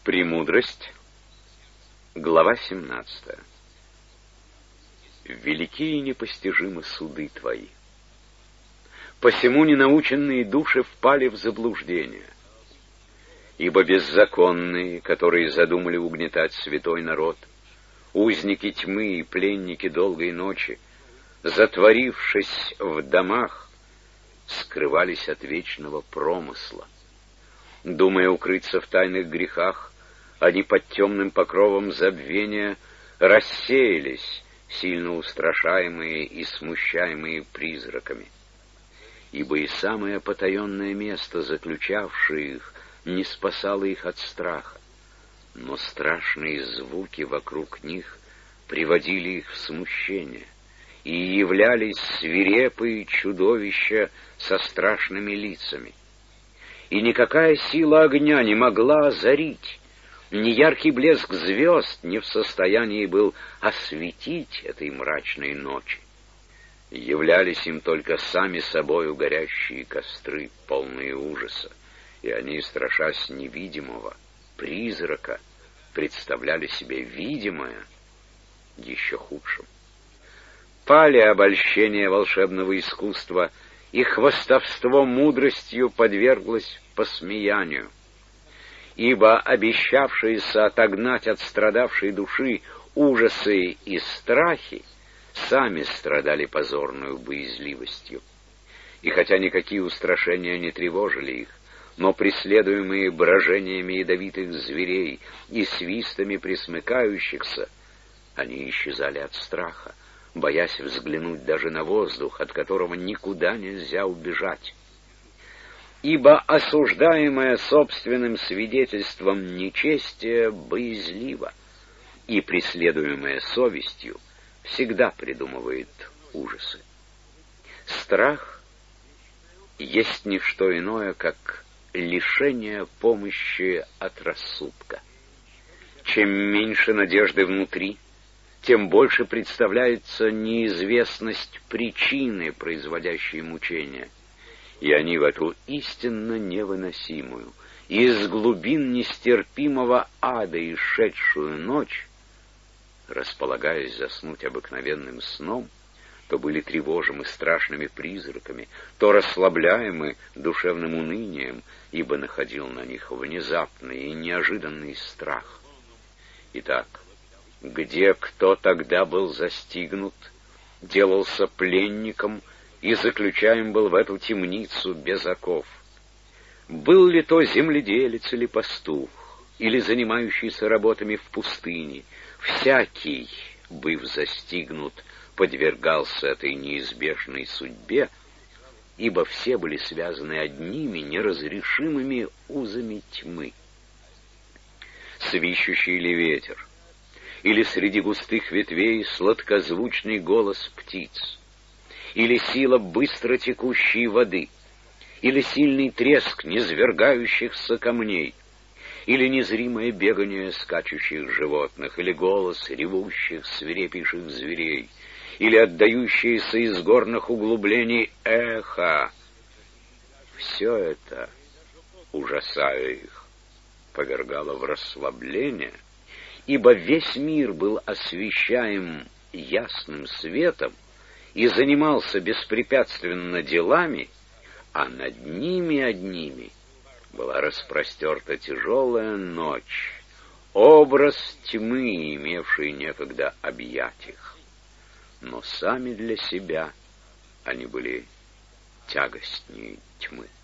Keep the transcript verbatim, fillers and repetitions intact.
Премудрость, глава семнадцатая. Велики и непостижимы суды твои. Посему ненаученные души впали в заблуждение. Ибо беззаконные, которые задумали угнетать святой народ, узники тьмы и пленники долгой ночи, затворившись в домах, скрывались от вечного промысла. Думая укрыться в тайных грехах, они под темным покровом забвения рассеялись, сильно устрашаемые и смущаемые призраками. Ибо и самое потаенное место, заключавшее их, не спасало их от страха, но страшные звуки вокруг них приводили их в смущение, и являлись свирепые чудовища со страшными лицами. И никакая сила огня не могла озарить, ни яркий блеск звезд не в состоянии был осветить этой мрачной ночи. Являлись им только сами собою горящие костры, полные ужаса, и они, страшась невидимого, призрака, представляли себе видимое еще худшим. Пали обольщения волшебного искусства, и хвастовство мудростью подверглось посмеянию. Ибо обещавшиеся отогнать от страдавшей души ужасы и страхи сами страдали позорную боязливостью. И хотя никакие устрашения не тревожили их, но преследуемые брожениями ядовитых зверей и свистами пресмыкающихся, они исчезали от страха, боясь взглянуть даже на воздух, от которого никуда нельзя убежать. Ибо осуждаемое собственным свидетельством нечестие боязливо, и преследуемое совестью всегда придумывает ужасы. Страх есть не что иное, как лишение помощи от рассудка. Чем меньше надежды внутри, тем больше представляется неизвестность причины, производящей мучения. И они в эту истинно невыносимую, из глубин нестерпимого ада исшедшую ночь, располагаясь заснуть обыкновенным сном, то были тревожимы страшными призраками, то расслабляемы душевным унынием, ибо находил на них внезапный и неожиданный страх. Итак, где кто тогда был застигнут, делался пленником и заключаем был в эту темницу без оков? Был ли то земледелец или пастух, или занимающийся работами в пустыне, всякий, быв застигнут, подвергался этой неизбежной судьбе, ибо все были связаны одними неразрешимыми узами тьмы. Свищущий ли ветер, или среди густых ветвей сладкозвучный голос птиц, или сила быстро текущей воды, или сильный треск низвергающихся камней, или незримое бегание скачущих животных, или голос ревущих свирепейших зверей, или отдающееся из горных углублений эхо. Все это, ужасая их, повергало в расслабление, ибо весь мир был освещаем ясным светом и занимался беспрепятственно делами, а над ними одними была распростерта тяжелая ночь, образ тьмы, имевший некогда объять их. Но сами для себя они были тягостнее тьмы.